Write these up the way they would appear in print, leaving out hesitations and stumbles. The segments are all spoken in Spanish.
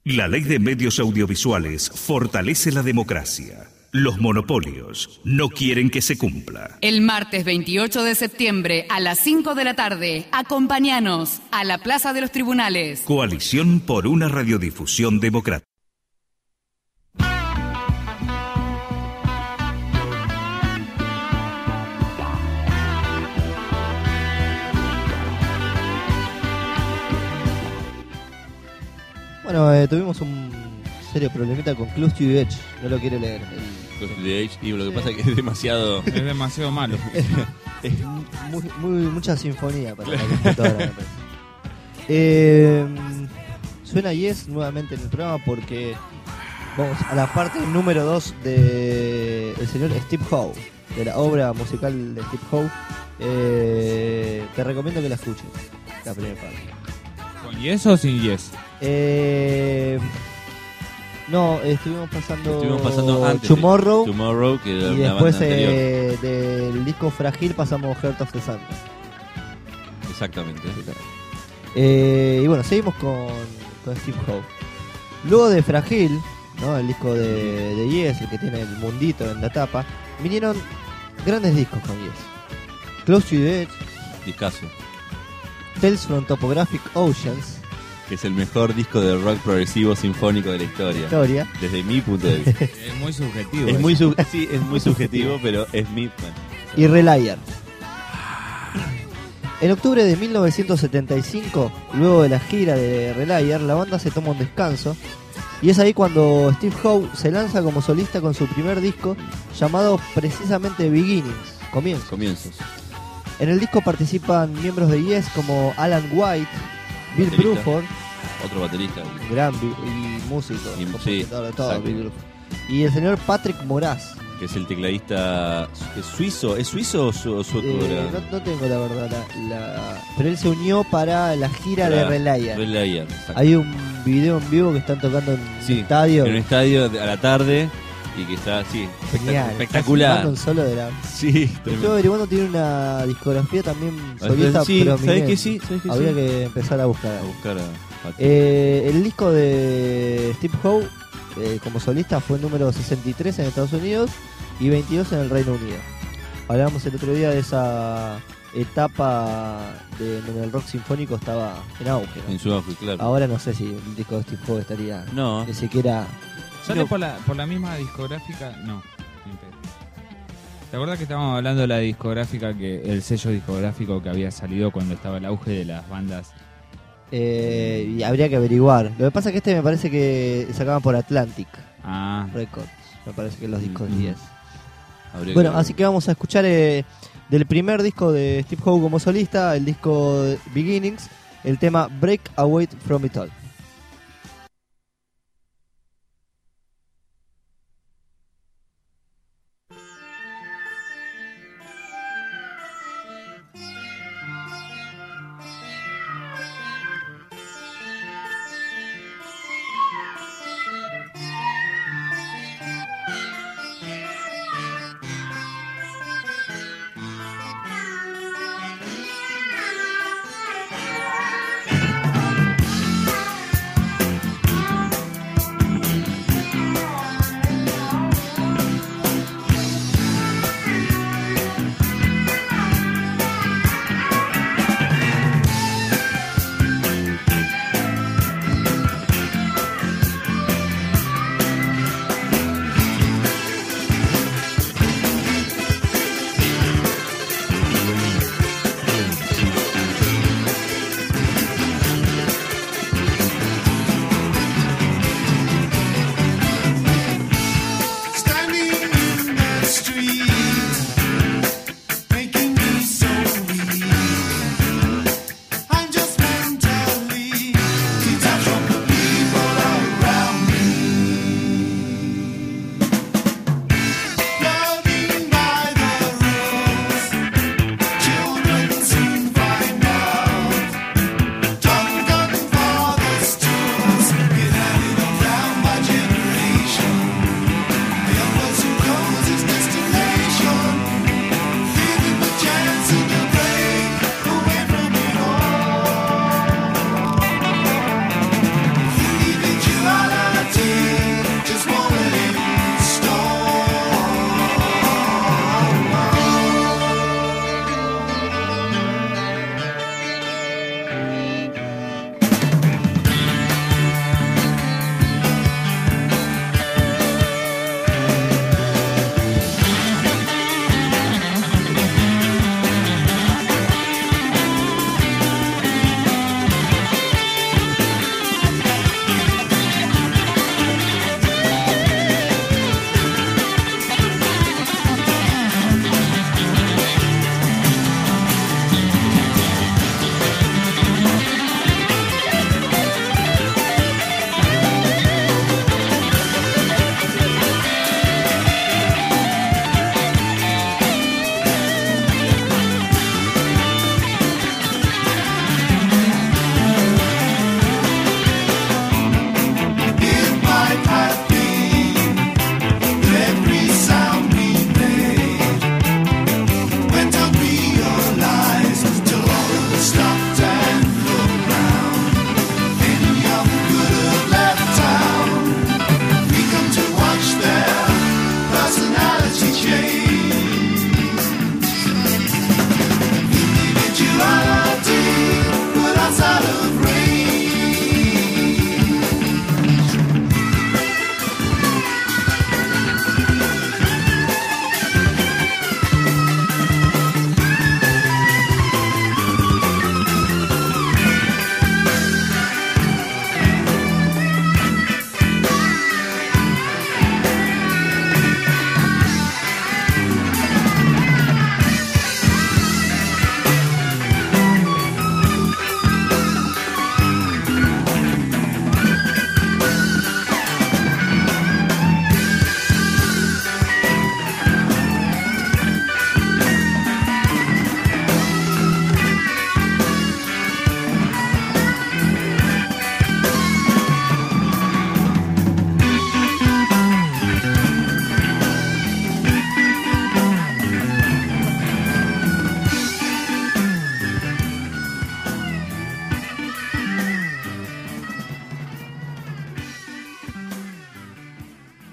La ley de medios audiovisuales fortalece la democracia. Los monopolios no quieren que se cumpla. El martes 28 de septiembre a las 5 de la tarde, acompáñanos a la Plaza de los Tribunales. Coalición por una radiodifusión democrática. Bueno, tuvimos un serio problemita con Close to the Edge. No lo quiere leer. Close to the Edge, y lo que pasa es que es demasiado... Es demasiado malo. Es mucha sinfonía para la computadora, me parece. Suena Yes nuevamente en el programa porque vamos a la parte número 2 de el señor Steve Howe, de la obra musical de Steve Howe. Te recomiendo que la escuches, la primera parte. ¿Con Yes o sin Yes? No, estuvimos pasando antes Tomorrow, que era y una después banda anterior. del disco Frágil pasamos Heart of the Sun. Exactamente. Y bueno, seguimos con Steve Howe. Luego de Frágil, ¿no? El disco de Yes, el que tiene el mundito en la tapa, vinieron grandes discos con Yes. Close to the Edge, Discazo. Tales from Topographic Oceans, Que es el mejor disco de rock progresivo sinfónico de la historia. Desde mi punto de vista. Es muy subjetivo. Es muy sí, es muy subjetivo, pero es mi... Bueno, y Reliar. En octubre de 1975, luego de la gira de Reliar, la banda se toma un descanso y es ahí cuando Steve Howe se lanza como solista con su primer disco llamado precisamente Beginnings, Comienzos. En el disco participan miembros de Yes como Alan White, Bill Baterista. Bruford, otro baterista. gran y músico, Y- compositor de todo, exacto. Bill Bruford, y el señor Patrick Moraz. Que es el tecladista... ¿Es suizo? ¿Es suizo o sueco? No tengo la verdad, pero él se unió para la gira de Reliar. Reliar, exacto. Hay un video en vivo que están tocando en un estadio. En un estadio a la tarde y que está así, Genial, espectacular. está un solo de la... Sí, Estuve averiguando, tiene una discografía también solista sí, ¿sabés prominente. que sí? ¿Sabés que Habría sí? que empezar a buscar. A buscar a Patrick. El disco de Steve Howe como solista fue el número 63 en Estados Unidos y 22 en el Reino Unido. Hablábamos el otro día de esa etapa donde el rock sinfónico estaba en auge, ¿no? En su auge, claro. Ahora no sé si el disco de Steve Howe estaría No. ni siquiera... ¿Sale No. por la misma discográfica? No. Ni en pedo. ¿Te acuerdas que estábamos hablando de la discográfica, que el sello discográfico que había salido cuando estaba el auge de las bandas? y habría que averiguar. Lo que pasa es que me parece que sacaban por Atlantic Records. Me parece que los discos de Yes. Bueno, así que vamos a escuchar del primer disco de Steve Howe como solista, el disco Beginnings, el tema Break Away From It All.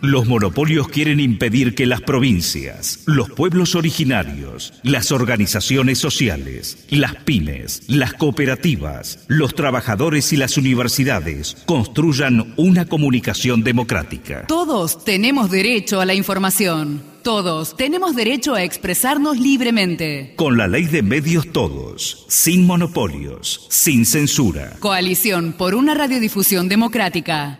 Los monopolios quieren impedir que las provincias, los pueblos originarios, las organizaciones sociales, las pymes, las cooperativas, los trabajadores y las universidades construyan una comunicación democrática. Todos tenemos derecho a la información. Todos tenemos derecho a expresarnos libremente. Con la ley de medios todos, sin monopolios, sin censura. Coalición por una radiodifusión democrática.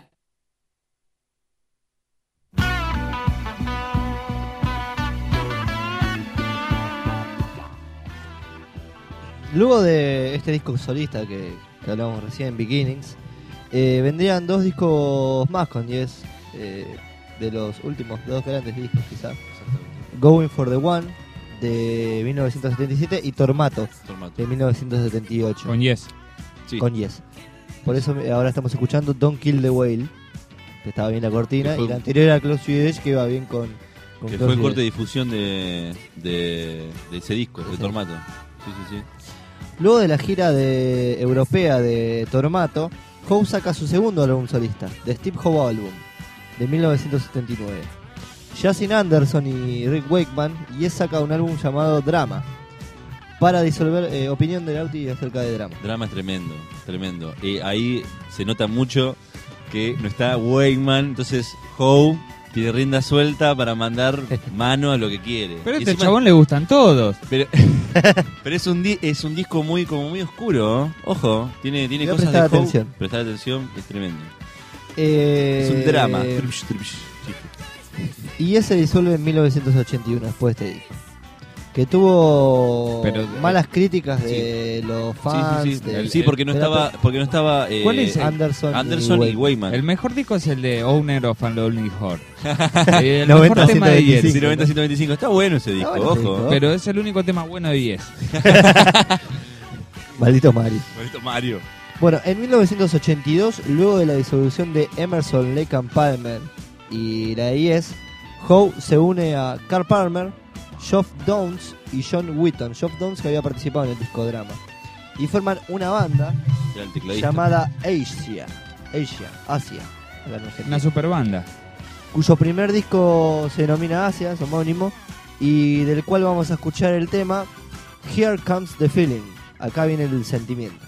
Luego de este disco solista que hablamos recién, Beginnings, vendrían 2 discos más con Yes, de los últimos 2 grandes discos quizás. Going for the One, de 1977, y Tormato, de 1978. Con Yes. Sí. Con Yes. Por eso ahora estamos escuchando Don't Kill the Whale, que estaba bien la cortina, y la anterior era Close Your Edge, que iba bien con que fue el corte de difusión de ese disco, de Tormato. Sí. Luego de la gira europea de Tormato, Howe saca su segundo álbum solista, The Steve Howe Album, de 1979. Justin Anderson y Rick Wakeman, y saca un álbum llamado Drama, para disolver opinión de Lauti acerca de Drama. Drama es tremendo. Ahí se nota mucho que no está Wakeman, entonces Howe tiene rienda suelta para mandar mano a lo que quiere. Pero a este chabón le gustan todos. Pero es un disco muy oscuro, ¿eh? Ojo, tiene cosas de Howe. Prestar atención, es tremendo. Es un drama. Y ese disuelve en 1981 después de este disco, que tuvo malas críticas de los fans. Sí, porque no estaba ¿cuál es Anderson y Wakeman. El mejor disco es el de Owner of a Lonely Heart. El mejor tema de Yes. 90-125. Está bueno ese disco, ojo. Pero es el único tema bueno de Yes. Maldito Mario. Bueno, en 1982, luego de la disolución de Emerson, Lake and Palmer y la de Yes, Howe se une a Carl Palmer, Geoff Downes y John Wheaton. Geoff Downes, que había participado en el disco Drama, y forman una banda llamada Asia, una super banda, cuyo primer disco se denomina Asia, es homónimo, y del cual vamos a escuchar el tema Here Comes the Feeling. Acá viene el sentimiento.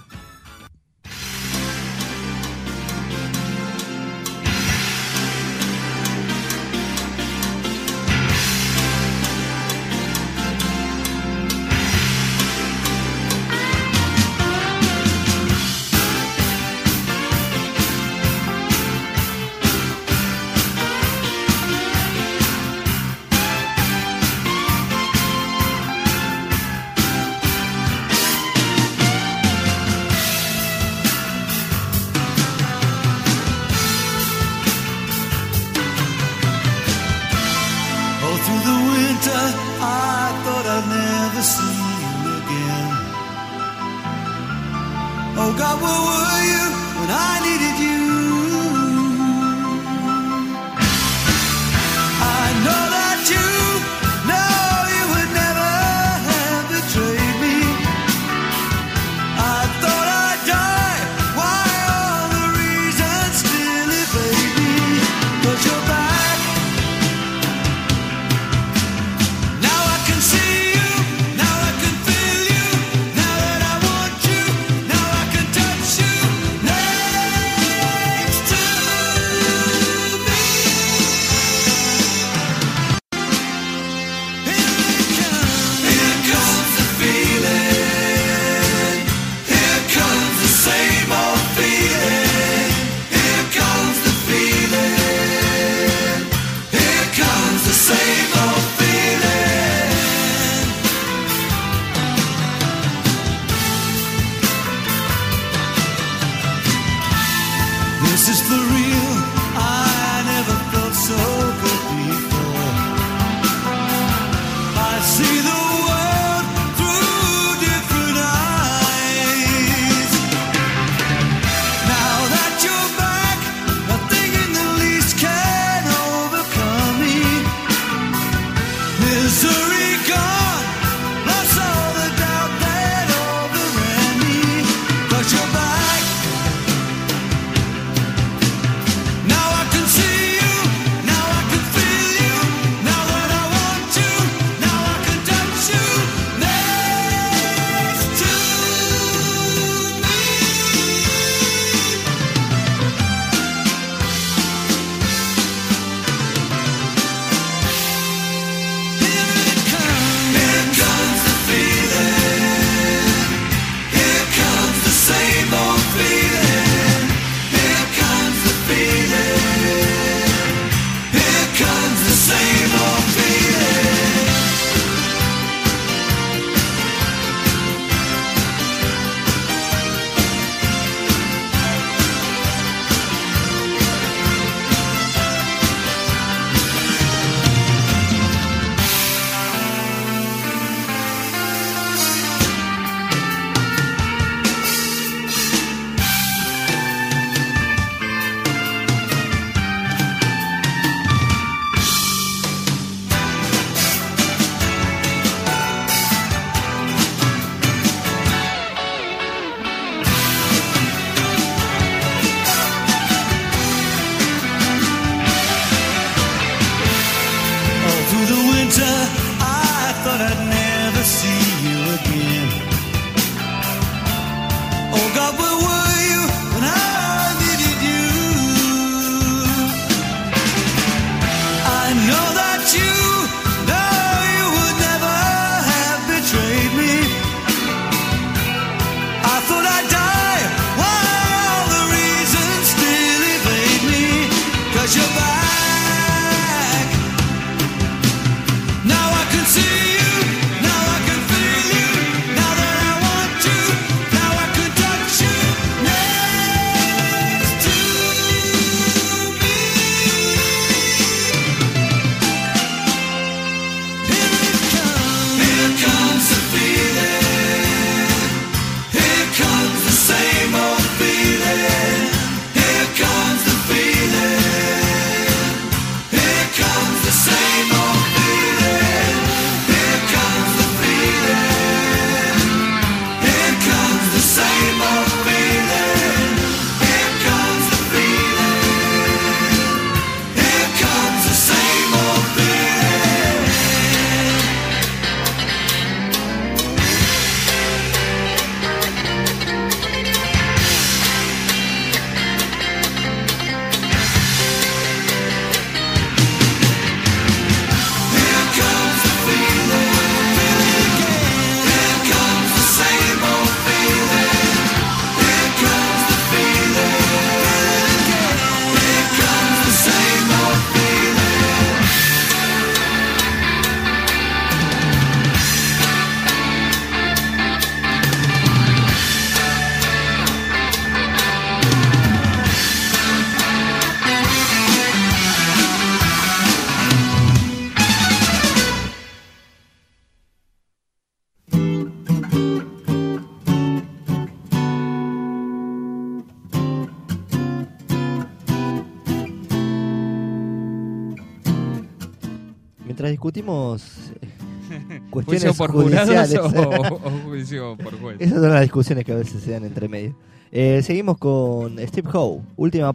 mientras discutimos ¿Juicio cuestiones por jurados judiciales. o juicio por juez? Esas son las discusiones que a veces se dan entre medio. Seguimos con Steve Howe, última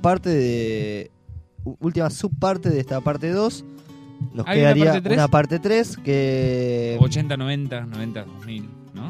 subparte de esta parte 2. Nos ¿Hay una quedaría parte 3? una parte 3 que 80, 90, 90, 2000, ¿no?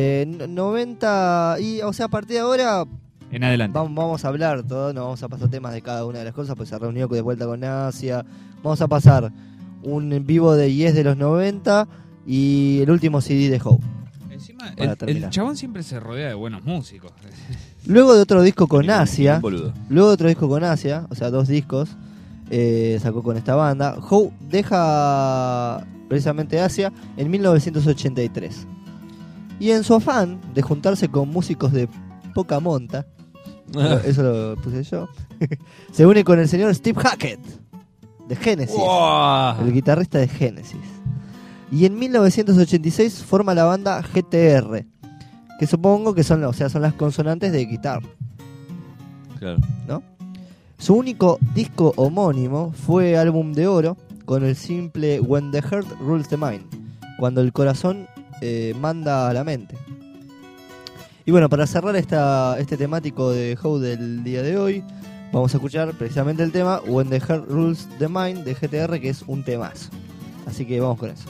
90 y, o sea, a partir de ahora En adelante. vamos a hablar todo, no vamos a pasar temas de cada una de las cosas, pues se reunió de vuelta con Asia. Vamos a pasar un en vivo de Yes de los 90 y el último CD de Howe. Encima, para el terminar. chabón siempre se rodea de buenos músicos. Luego de otro disco con Ningún Asia, boludo. o sea, 2 discos sacó con esta banda. Howe deja precisamente Asia en 1983. Y en su afán de juntarse con músicos de poca monta, eso lo puse yo, se une con el señor Steve Hackett de Genesis, ¡Wow! el guitarrista de Genesis. Y en 1986 forma la banda GTR, que supongo que son las consonantes de guitarra, Claro. ¿no? Su único disco homónimo fue álbum de oro con el simple When the Heart Rules the Mind, cuando el corazón manda a la mente. Y bueno, para cerrar este temático de Howe del día de hoy, vamos a escuchar precisamente el tema When the Heart Rules the Mind de GTR, que es un temazo. Así que vamos con eso.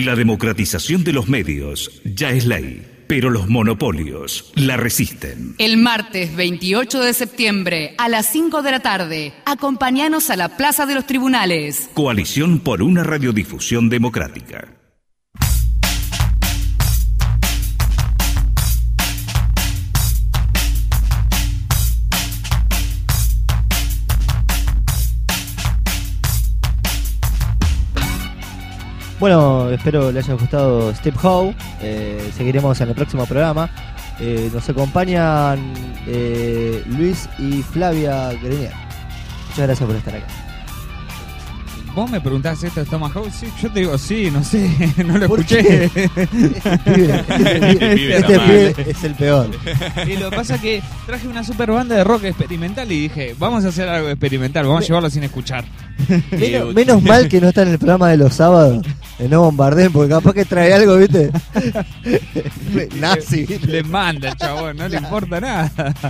La democratización de los medios ya es ley, pero los monopolios la resisten. El martes 28 de septiembre a las 5 de la tarde, acompáñanos a la Plaza de los Tribunales. Coalición por una radiodifusión democrática. Bueno, espero le haya gustado Step How. Seguiremos en el próximo programa. Nos acompañan Luis y Flavia Grenier. Muchas gracias por estar acá. Vos me preguntás, ¿esto es Tomahawk? Sí, yo te digo, sí, no sé, no lo ¿Por escuché. Este pibe es el peor. Y lo que pasa es que traje una super banda de rock experimental y dije, vamos a hacer algo experimental, vamos a llevarlo sin escuchar. Menos mal que no está en el programa de los sábados. No bombardeen, porque capaz que trae algo, ¿viste? Nazi. Le manda el chabón, no le importa nada.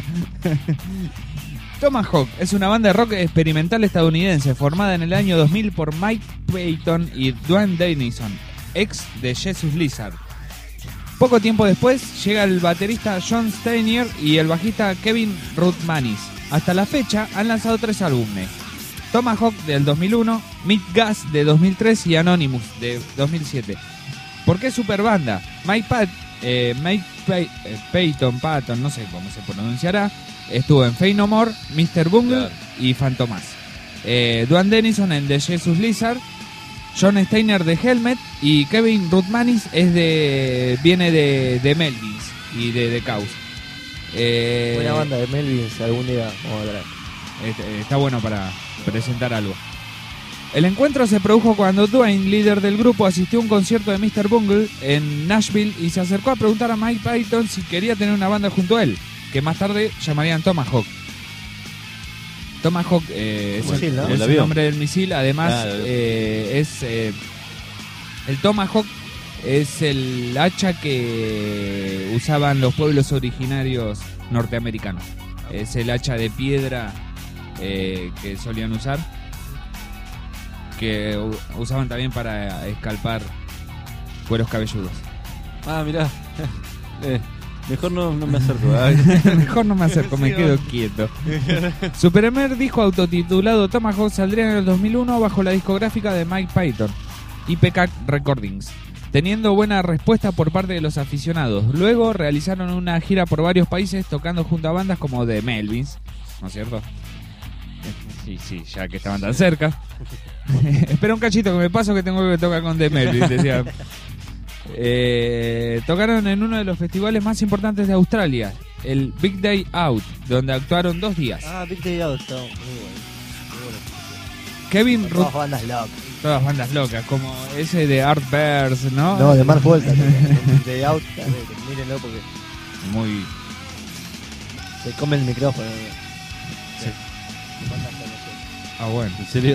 Tomahawk es una banda de rock experimental estadounidense formada en el año 2000 por Mike Patton y Duane Dennison, ex de Jesus Lizard. Poco tiempo después llega el baterista John Steiner y el bajista Kevin Rutmanis. Hasta la fecha han lanzado 3 álbumes: Tomahawk del 2001, Meat Gas de 2003 y Anonymous de 2007. ¿Por qué super banda? Mike Patton, no sé cómo se pronunciará, estuvo en Faith No More, Mr. Bungle, claro, y Fantomas. Duane Dennison en The Jesus Lizard, John Steiner de Helmet y Kevin Rutmanis viene de Melvins y de The Cause. Buena banda de Melvins, algún día vamos a hablar. Está bueno para presentar algo. El encuentro se produjo cuando Duane, líder del grupo, asistió a un concierto de Mr. Bungle en Nashville y se acercó a preguntar a Mike Patton si quería tener una banda junto a él, que más tarde llamarían Tomahawk. Tomahawk es el nombre del misil. Además, el Tomahawk es el hacha que usaban los pueblos originarios norteamericanos. Es el hacha de piedra que solían usar, que usaban también para escalpar cueros cabelludos. Ah, mirá. Mejor no me acerco. Mejor no me acerco, me quedo quieto. Supermer, disco autotitulado Tomahawk, saldría en el 2001 bajo la discográfica de Mike Patton y Peacock Recordings, teniendo buena respuesta por parte de los aficionados. Luego realizaron una gira por varios países tocando junto a bandas como The Melvins, ¿no es cierto? Sí, ya que estaban tan cerca. Espera un cachito que me paso que tengo que tocar con The Melvins, decía. Tocaron en uno de los festivales más importantes de Australia, el Big Day Out, donde actuaron 2 días. Ah, Big Day Out está muy bueno. Kevin Todas bandas locas. Todas bandas locas, como ese de Art Bears, ¿no? No, de Mark Volta. Big Day Out, mírenlo porque muy... se come el micrófono. Sí. Ah, bueno. ¿En serio?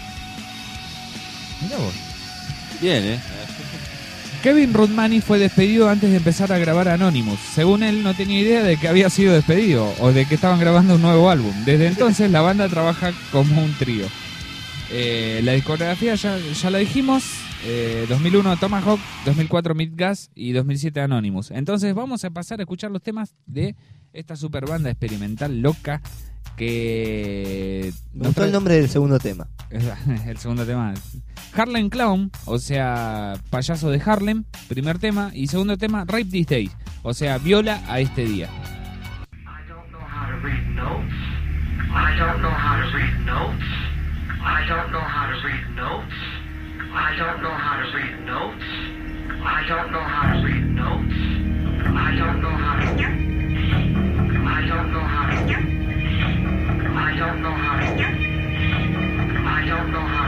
Mirá vos. Bien, Kevin Rutmanis fue despedido antes de empezar a grabar Anonymous. Según él, no tenía idea de que había sido despedido o de que estaban grabando un nuevo álbum. Desde entonces, la banda trabaja como un trío. La discografía ya la dijimos. 2001 Tomahawk, 2004 Meat Gas y 2007 Anonymous. Entonces vamos a pasar a escuchar los temas de esta super banda experimental loca que... Me gustó el nombre del segundo tema. El segundo tema, Harlem Clown, o sea, payaso de Harlem, primer tema. Y segundo tema, Rape These Days, o sea, viola a este día. I don't know how to read notes. I don't know how to read notes. I don't know how to read notes. I don't know how to read notes. I don't know how to read notes. I don't know how to. I don't know how to. I don't know how to. I don't know how